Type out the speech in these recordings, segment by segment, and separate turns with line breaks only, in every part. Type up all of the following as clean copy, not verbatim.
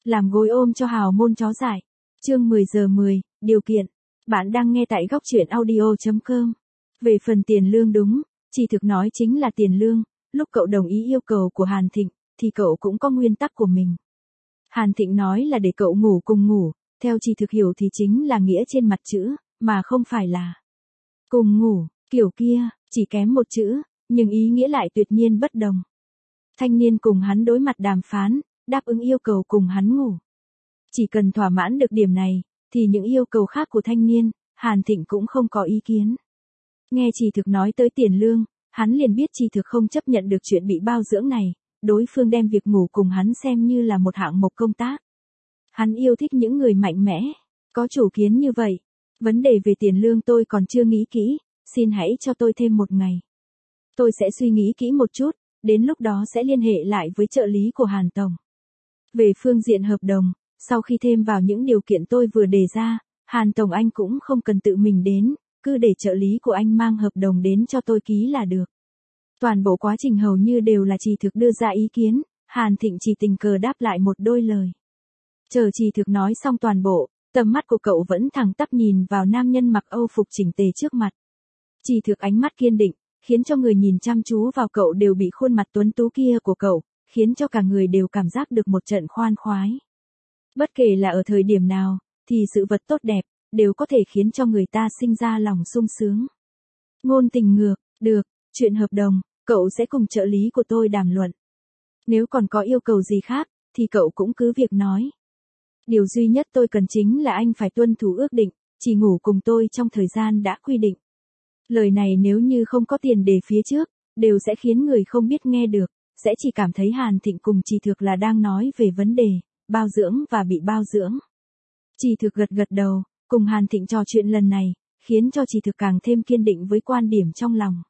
Làm gối ôm cho hào môn chó dại. Chương 10 giờ 10, điều kiện. Bạn đang nghe tại góc truyện audio.com. Về phần tiền lương đúng, Chi Thực nói chính là tiền lương, lúc cậu đồng ý yêu cầu của Hàn Thịnh, thì cậu cũng có nguyên tắc của mình. Hàn Thịnh nói là để cậu ngủ cùng ngủ, theo Chi Thực hiểu thì chính là nghĩa trên mặt chữ, mà không phải là cùng ngủ, kiểu kia, chỉ kém một chữ, nhưng ý nghĩa lại tuyệt nhiên bất đồng. Thanh niên cùng hắn đối mặt đàm phán, đáp ứng yêu cầu cùng hắn ngủ. Chỉ cần thỏa mãn được điểm này, thì những yêu cầu khác của thanh niên, Hàn Thịnh cũng không có ý kiến. Nghe Chi Thực nói tới tiền lương, hắn liền biết Chi Thực không chấp nhận được chuyện bị bao dưỡng này, đối phương đem việc ngủ cùng hắn xem như là một hạng mục công tác. Hắn yêu thích những người mạnh mẽ, có chủ kiến như vậy. Vấn đề về tiền lương tôi còn chưa nghĩ kỹ, xin hãy cho tôi thêm một ngày. Tôi sẽ suy nghĩ kỹ một chút, đến lúc đó sẽ liên hệ lại với trợ lý của Hàn Tổng. Về phương diện hợp đồng, sau khi thêm vào những điều kiện tôi vừa đề ra, Hàn Tổng anh cũng không cần tự mình đến, cứ để trợ lý của anh mang hợp đồng đến cho tôi ký là được. Toàn bộ quá trình hầu như đều là Chi Thực đưa ra ý kiến, Hàn Thịnh chỉ tình cờ đáp lại một đôi lời. Chờ Chi Thực nói xong toàn bộ, tầm mắt của cậu vẫn thẳng tắp nhìn vào nam nhân mặc Âu phục chỉnh tề trước mặt. Chi Thực ánh mắt kiên định, khiến cho người nhìn chăm chú vào cậu đều bị khuôn mặt tuấn tú kia của cậu, khiến cho cả người đều cảm giác được một trận khoan khoái. Bất kể là ở thời điểm nào, thì sự vật tốt đẹp, đều có thể khiến cho người ta sinh ra lòng sung sướng. Ngôn tình ngược, được, chuyện hợp đồng, cậu sẽ cùng trợ lý của tôi đàm luận. Nếu còn có yêu cầu gì khác, thì cậu cũng cứ việc nói. Điều duy nhất tôi cần chính là anh phải tuân thủ ước định, chỉ ngủ cùng tôi trong thời gian đã quy định. Lời này nếu như không có tiền đề phía trước, đều sẽ khiến người không biết nghe được, sẽ chỉ cảm thấy Hàn Thịnh cùng Chi Thực là đang nói về vấn đề bao dưỡng và bị bao dưỡng. Chi Thực gật gật đầu, cùng Hàn Thịnh trò chuyện lần này, khiến cho Chi Thực càng thêm kiên định với quan điểm trong lòng.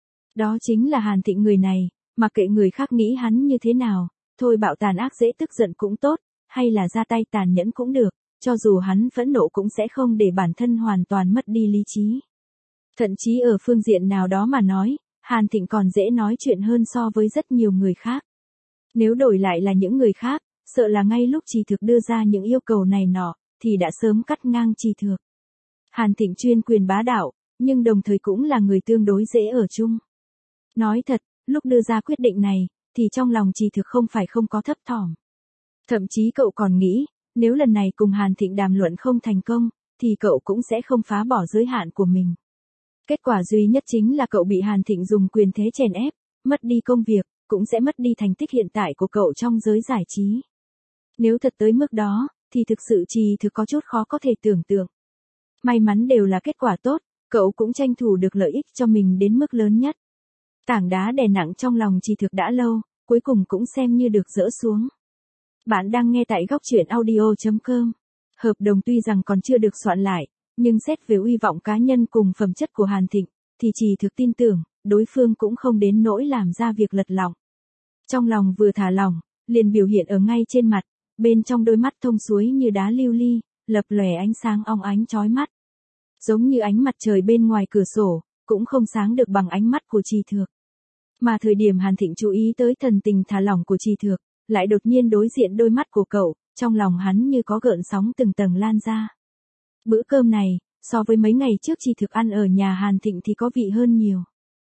Đó chính là Hàn Thịnh người này, mặc kệ người khác nghĩ hắn như thế nào, thôi bạo tàn ác dễ tức giận cũng tốt, hay là ra tay tàn nhẫn cũng được, cho dù hắn phẫn nộ cũng sẽ không để bản thân hoàn toàn mất đi lý trí. Thậm chí ở phương diện nào đó mà nói, Hàn Thịnh còn dễ nói chuyện hơn so với rất nhiều người khác. Nếu đổi lại là những người khác, sợ là ngay lúc Chi Thực đưa ra những yêu cầu này nọ, thì đã sớm cắt ngang Chi Thực. Hàn Thịnh chuyên quyền bá đạo, nhưng đồng thời cũng là người tương đối dễ ở chung. Nói thật, lúc đưa ra quyết định này, thì trong lòng Chi Thực không phải không có thấp thỏm. Thậm chí cậu còn nghĩ, nếu lần này cùng Hàn Thịnh đàm luận không thành công, thì cậu cũng sẽ không phá bỏ giới hạn của mình. Kết quả duy nhất chính là cậu bị Hàn Thịnh dùng quyền thế chèn ép, mất đi công việc, cũng sẽ mất đi thành tích hiện tại của cậu trong giới giải trí. Nếu thật tới mức đó, thì thực sự Chi Thực có chút khó có thể tưởng tượng. May mắn đều là kết quả tốt, cậu cũng tranh thủ được lợi ích cho mình đến mức lớn nhất. Tảng đá đè nặng trong lòng Chi Thực đã lâu, cuối cùng cũng xem như được dỡ xuống. Bạn đang nghe tại góc truyện audio.com. Hợp đồng tuy rằng còn chưa được soạn lại, nhưng xét về uy vọng cá nhân cùng phẩm chất của Hàn Thịnh, thì Chi Thực tin tưởng, đối phương cũng không đến nỗi làm ra việc lật lọng. Trong lòng vừa thả lỏng, liền biểu hiện ở ngay trên mặt, bên trong đôi mắt thông suối như đá lưu ly, lập lòe ánh sáng óng ánh chói mắt. Giống như ánh mặt trời bên ngoài cửa sổ, cũng không sáng được bằng ánh mắt của Chi Thực. Mà thời điểm Hàn Thịnh chú ý tới thần tình thả lỏng của Chi Thực, lại đột nhiên đối diện đôi mắt của cậu, trong lòng hắn như có gợn sóng từng tầng lan ra. Bữa cơm này, so với mấy ngày trước Chi Thực ăn ở nhà Hàn Thịnh thì có vị hơn nhiều.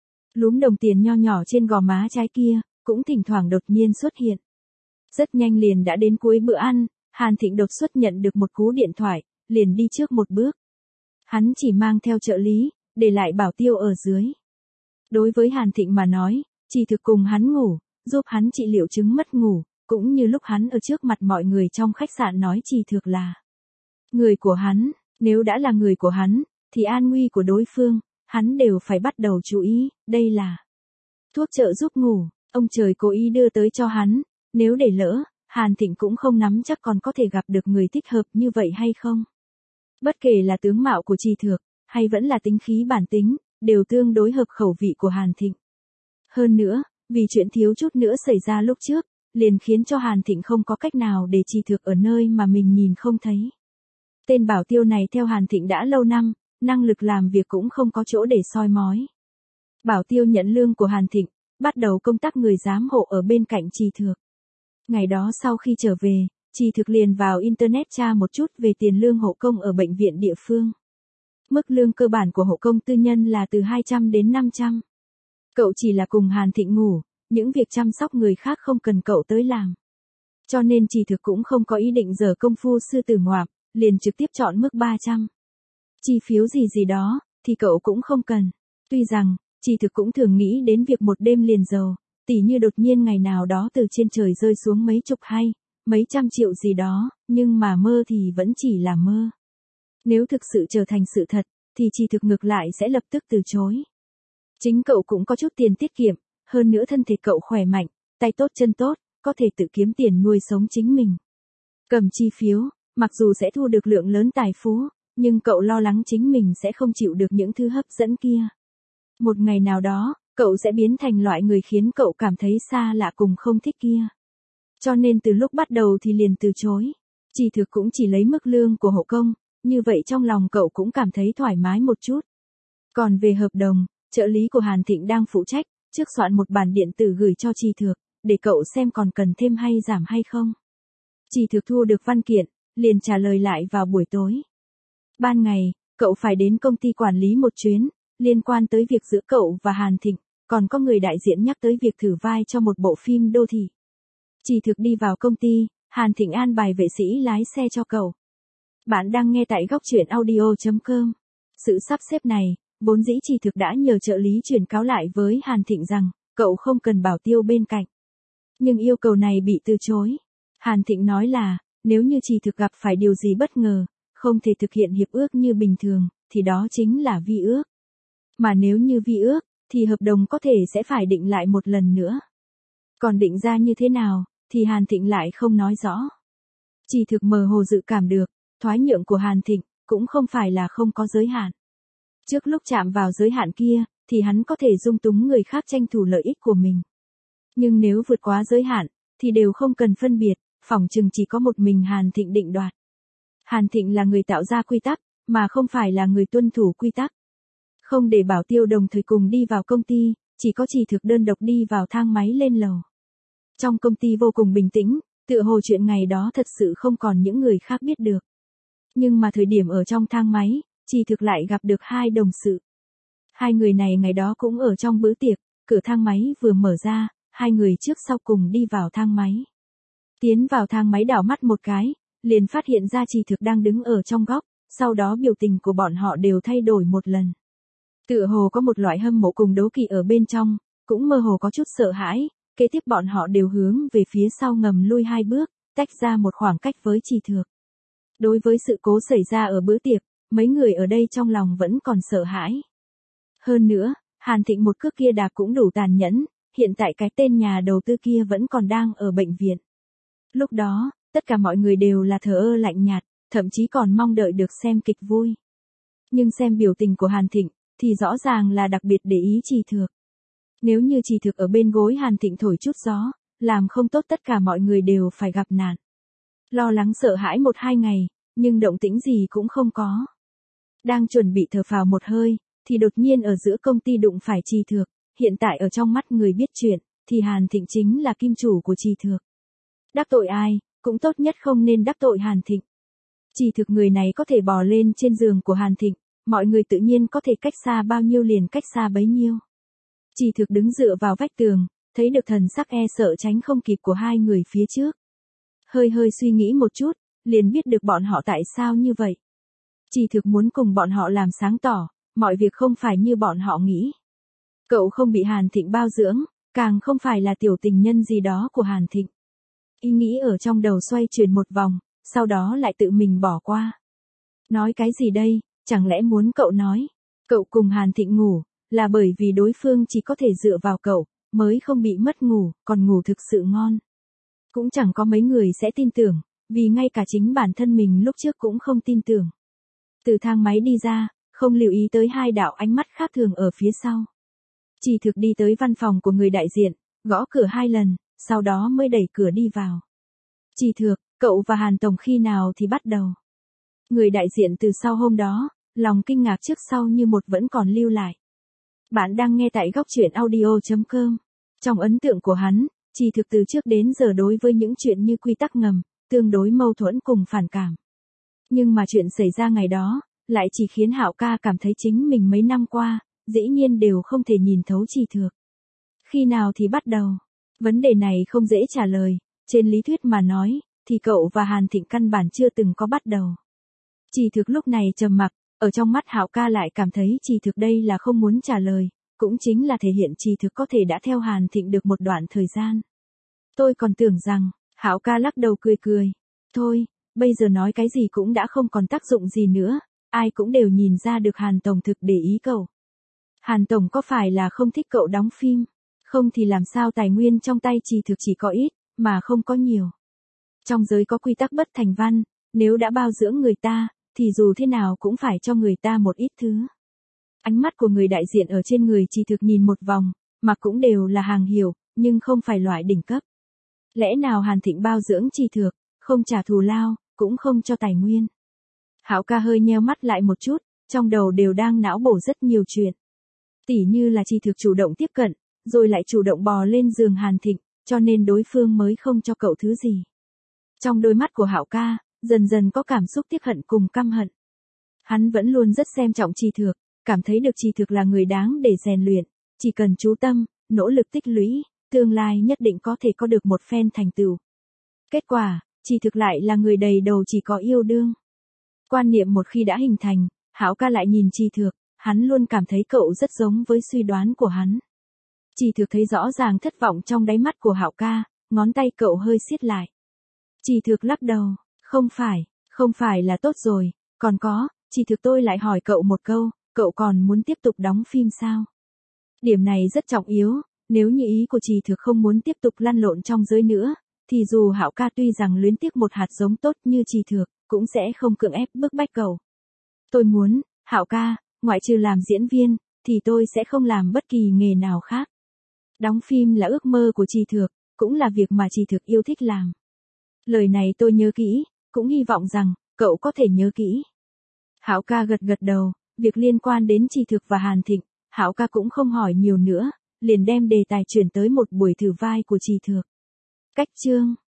Lúm đồng tiền nho nhỏ trên gò má trái kia, cũng thỉnh thoảng đột nhiên xuất hiện. Rất nhanh liền đã đến cuối bữa ăn, Hàn Thịnh đột xuất nhận được một cú điện thoại, liền đi trước một bước. Hắn chỉ mang theo trợ lý, để lại bảo tiêu ở dưới. Đối với Hàn Thịnh mà nói, Chi Thực cùng hắn ngủ, giúp hắn trị liệu chứng mất ngủ, cũng như lúc hắn ở trước mặt mọi người trong khách sạn nói Chi Thực là người của hắn, nếu đã là người của hắn, thì an nguy của đối phương, hắn đều phải bắt đầu chú ý, đây là thuốc trợ giúp ngủ, ông trời cố ý đưa tới cho hắn, nếu để lỡ, Hàn Thịnh cũng không nắm chắc còn có thể gặp được người thích hợp như vậy hay không. Bất kể là tướng mạo của Chi Thực, hay vẫn là tính khí bản tính, đều tương đối hợp khẩu vị của Hàn Thịnh. Hơn nữa, vì chuyện thiếu chút nữa xảy ra lúc trước, liền khiến cho Hàn Thịnh không có cách nào để Chi Thực ở nơi mà mình nhìn không thấy. Tên bảo tiêu này theo Hàn Thịnh đã lâu năm, năng lực làm việc cũng không có chỗ để soi mói. Bảo tiêu nhận lương của Hàn Thịnh, bắt đầu công tác người giám hộ ở bên cạnh Chi Thực. Ngày đó sau khi trở về, Chỉ thực liền vào Internet tra một chút về tiền lương hộ công ở bệnh viện địa phương. Mức lương cơ bản của hộ công tư nhân là từ 200 đến 500. Cậu chỉ là cùng Hàn Thịnh ngủ, những việc chăm sóc người khác không cần cậu tới làm. Cho nên Chỉ thực cũng không có ý định dở công phu sư tử ngoạm, liền trực tiếp chọn mức 300. Chi phiếu gì đó, thì cậu cũng không cần. Tuy rằng, Chỉ thực cũng thường nghĩ đến việc một đêm liền giàu, tỉ như đột nhiên ngày nào đó từ trên trời rơi xuống mấy chục hay, mấy trăm triệu gì đó, nhưng mà mơ thì vẫn chỉ là mơ. Nếu thực sự trở thành sự thật, thì Chỉ thực ngược lại sẽ lập tức từ chối. Chính cậu cũng có chút tiền tiết kiệm, hơn nữa thân thể cậu khỏe mạnh, tay tốt chân tốt, có thể tự kiếm tiền nuôi sống chính mình. Cầm chi phiếu, mặc dù sẽ thu được lượng lớn tài phú, nhưng cậu lo lắng chính mình sẽ không chịu được những thứ hấp dẫn kia. Một ngày nào đó, cậu sẽ biến thành loại người khiến cậu cảm thấy xa lạ cùng không thích kia. Cho nên từ lúc bắt đầu thì liền từ chối. Chỉ thực cũng chỉ lấy mức lương của hộ công, như vậy trong lòng cậu cũng cảm thấy thoải mái một chút. Còn về hợp đồng, trợ lý của Hàn Thịnh đang phụ trách, trước soạn một bản điện tử gửi cho Chỉ thực, để cậu xem còn cần thêm hay giảm hay không. Chỉ thực thu được văn kiện, liền trả lời lại vào buổi tối. Ban ngày, cậu phải đến công ty quản lý một chuyến, liên quan tới việc giữa cậu và Hàn Thịnh, còn có người đại diện nhắc tới việc thử vai cho một bộ phim đô thị. Chỉ thực đi vào công ty, Hàn Thịnh an bài vệ sĩ lái xe cho cậu. Bạn đang nghe tại góc truyện audio.com. Sự sắp xếp này, vốn dĩ Chỉ thực đã nhờ trợ lý chuyển cáo lại với Hàn Thịnh rằng, cậu không cần bảo tiêu bên cạnh. Nhưng yêu cầu này bị từ chối. Hàn Thịnh nói là, nếu như Chỉ thực gặp phải điều gì bất ngờ, không thể thực hiện hiệp ước như bình thường, thì đó chính là vi ước. Mà nếu như vi ước, thì hợp đồng có thể sẽ phải định lại một lần nữa. Còn định ra như thế nào, thì Hàn Thịnh lại không nói rõ. Chỉ thực mơ hồ dự cảm được, thoái nhượng của Hàn Thịnh, cũng không phải là không có giới hạn. Trước lúc chạm vào giới hạn kia, thì hắn có thể dung túng người khác tranh thủ lợi ích của mình. Nhưng nếu vượt quá giới hạn, thì đều không cần phân biệt, phỏng chừng chỉ có một mình Hàn Thịnh định đoạt. Hàn Thịnh là người tạo ra quy tắc, mà không phải là người tuân thủ quy tắc. Không để bảo tiêu đồng thời cùng đi vào công ty, chỉ có Chỉ thực đơn độc đi vào thang máy lên lầu. Trong công ty vô cùng bình tĩnh, tựa hồ chuyện ngày đó thật sự không còn những người khác biết được. Nhưng mà thời điểm ở trong thang máy, Chỉ thực lại gặp được hai đồng sự. Hai người này ngày đó cũng ở trong bữa tiệc, cửa thang máy vừa mở ra, hai người trước sau cùng đi vào thang máy. Tiến vào thang máy đảo mắt một cái, liền phát hiện ra Chỉ thực đang đứng ở trong góc, sau đó biểu tình của bọn họ đều thay đổi một lần. Tựa hồ có một loại hâm mộ cùng đố kỵ ở bên trong, cũng mơ hồ có chút sợ hãi, kế tiếp bọn họ đều hướng về phía sau ngầm lui hai bước, tách ra một khoảng cách với Chỉ thực. Đối với sự cố xảy ra ở bữa tiệc, mấy người ở đây trong lòng vẫn còn sợ hãi. Hơn nữa, Hàn Thịnh một cước kia đạp cũng đủ tàn nhẫn, hiện tại cái tên nhà đầu tư kia vẫn còn đang ở bệnh viện. Lúc đó, tất cả mọi người đều là thờ ơ lạnh nhạt, thậm chí còn mong đợi được xem kịch vui. Nhưng xem biểu tình của Hàn Thịnh, thì rõ ràng là đặc biệt để ý Chỉ thực. Nếu như Chỉ thực ở bên gối Hàn Thịnh thổi chút gió, làm không tốt tất cả mọi người đều phải gặp nạn. Lo lắng sợ hãi 1-2 ngày, nhưng động tĩnh gì cũng không có. Đang chuẩn bị thở phào một hơi, thì đột nhiên ở giữa công ty đụng phải Chỉ thực, hiện tại ở trong mắt người biết chuyện, thì Hàn Thịnh chính là kim chủ của Chỉ thực. Đắc tội ai, cũng tốt nhất không nên đắc tội Hàn Thịnh. Chỉ thực người này có thể bò lên trên giường của Hàn Thịnh, mọi người tự nhiên có thể cách xa bao nhiêu liền cách xa bấy nhiêu. Chỉ thực đứng dựa vào vách tường, thấy được thần sắc e sợ tránh không kịp của hai người phía trước. Hơi suy nghĩ một chút, liền biết được bọn họ tại sao như vậy. Chỉ thực muốn cùng bọn họ làm sáng tỏ, mọi việc không phải như bọn họ nghĩ. Cậu không bị Hàn Thịnh bao dưỡng, càng không phải là tiểu tình nhân gì đó của Hàn Thịnh. Ý nghĩ ở trong đầu xoay chuyển một vòng, sau đó lại tự mình bỏ qua. Nói cái gì đây, chẳng lẽ muốn cậu nói, cậu cùng Hàn Thịnh ngủ, là bởi vì đối phương chỉ có thể dựa vào cậu, mới không bị mất ngủ, còn ngủ thực sự ngon. Cũng chẳng có mấy người sẽ tin tưởng, vì ngay cả chính bản thân mình lúc trước cũng không tin tưởng. Từ thang máy đi ra, không lưu ý tới hai đạo ánh mắt khác thường ở phía sau. Chỉ thực đi tới văn phòng của người đại diện, gõ cửa 2 lần, sau đó mới đẩy cửa đi vào. Chỉ thực, cậu và Hàn Tổng khi nào thì bắt đầu? Người đại diện từ sau hôm đó, lòng kinh ngạc trước sau như một vẫn còn lưu lại. Bạn đang nghe tại góc truyện audio.com. Trong ấn tượng của hắn, Chỉ thực từ trước đến giờ đối với những chuyện như quy tắc ngầm, tương đối mâu thuẫn cùng phản cảm. Nhưng mà chuyện xảy ra ngày đó, lại chỉ khiến Hạo ca cảm thấy chính mình mấy năm qua, dĩ nhiên đều không thể nhìn thấu Trì Thược. Khi nào thì bắt đầu? Vấn đề này không dễ trả lời, trên lý thuyết mà nói, thì cậu và Hàn Thịnh căn bản chưa từng có bắt đầu. Trì Thược lúc này trầm mặc, ở trong mắt Hạo ca lại cảm thấy Trì Thược đây là không muốn trả lời, cũng chính là thể hiện Trì Thược có thể đã theo Hàn Thịnh được một đoạn thời gian. Tôi còn tưởng rằng, Hạo ca lắc đầu cười cười. Thôi, bây giờ nói cái gì cũng đã không còn tác dụng gì nữa, ai cũng đều nhìn ra được Hàn Tổng thực để ý cậu. Hàn Tổng có phải là không thích cậu đóng phim? Không thì làm sao tài nguyên trong tay Trì Thược chỉ có ít, mà không có nhiều. Trong giới có quy tắc bất thành văn, nếu đã bao dưỡng người ta, thì dù thế nào cũng phải cho người ta một ít thứ. Ánh mắt của người đại diện ở trên người Trì Thược nhìn một vòng, mà cũng đều là hàng hiệu, nhưng không phải loại đỉnh cấp. Lẽ nào Hàn Thịnh bao dưỡng Trì Thược, không trả thù lao, cũng không cho tài nguyên? Hạo ca hơi nheo mắt lại một chút, trong đầu đều đang não bổ rất nhiều chuyện. Tỉ như là Trì Thược chủ động tiếp cận, rồi lại chủ động bò lên giường Hàn Thịnh, cho nên đối phương mới không cho cậu thứ gì. Trong đôi mắt của Hạo ca, dần dần có cảm xúc tiếc hận cùng căm hận. Hắn vẫn luôn rất xem trọng Trì Thược, cảm thấy được Trì Thược là người đáng để rèn luyện, chỉ cần chú tâm, nỗ lực tích lũy, tương lai nhất định có thể có được một phen thành tựu. Kết quả, Trì Thược lại là người đầy đầu chỉ có yêu đương. Quan niệm một khi đã hình thành, Hạo ca lại nhìn Trì Thược, hắn luôn cảm thấy cậu rất giống với suy đoán của hắn. Trì Thược thấy rõ ràng thất vọng trong đáy mắt của Hạo ca, ngón tay cậu hơi siết lại. Trì Thược lắc đầu, không phải là tốt rồi, còn có, Trì Thược tôi lại hỏi cậu một câu, cậu còn muốn tiếp tục đóng phim sao? Điểm này rất trọng yếu, nếu như ý của Trì Thược không muốn tiếp tục lăn lộn trong giới nữa, thì dù Hạo ca tuy rằng luyến tiếc một hạt giống tốt như Trì Thược, cũng sẽ không cưỡng ép bức bách cậu. Tôi muốn, Hạo ca, ngoại trừ làm diễn viên, thì tôi sẽ không làm bất kỳ nghề nào khác. Đóng phim là ước mơ của Trì Thược, cũng là việc mà Trì Thược yêu thích làm. Lời này tôi nhớ kỹ, cũng hy vọng rằng, cậu có thể nhớ kỹ. Hạo ca gật gật đầu, việc liên quan đến Trì Thược và Hàn Thịnh, Hạo ca cũng không hỏi nhiều nữa, liền đem đề tài chuyển tới một buổi thử vai của Trì Thược. Cách chương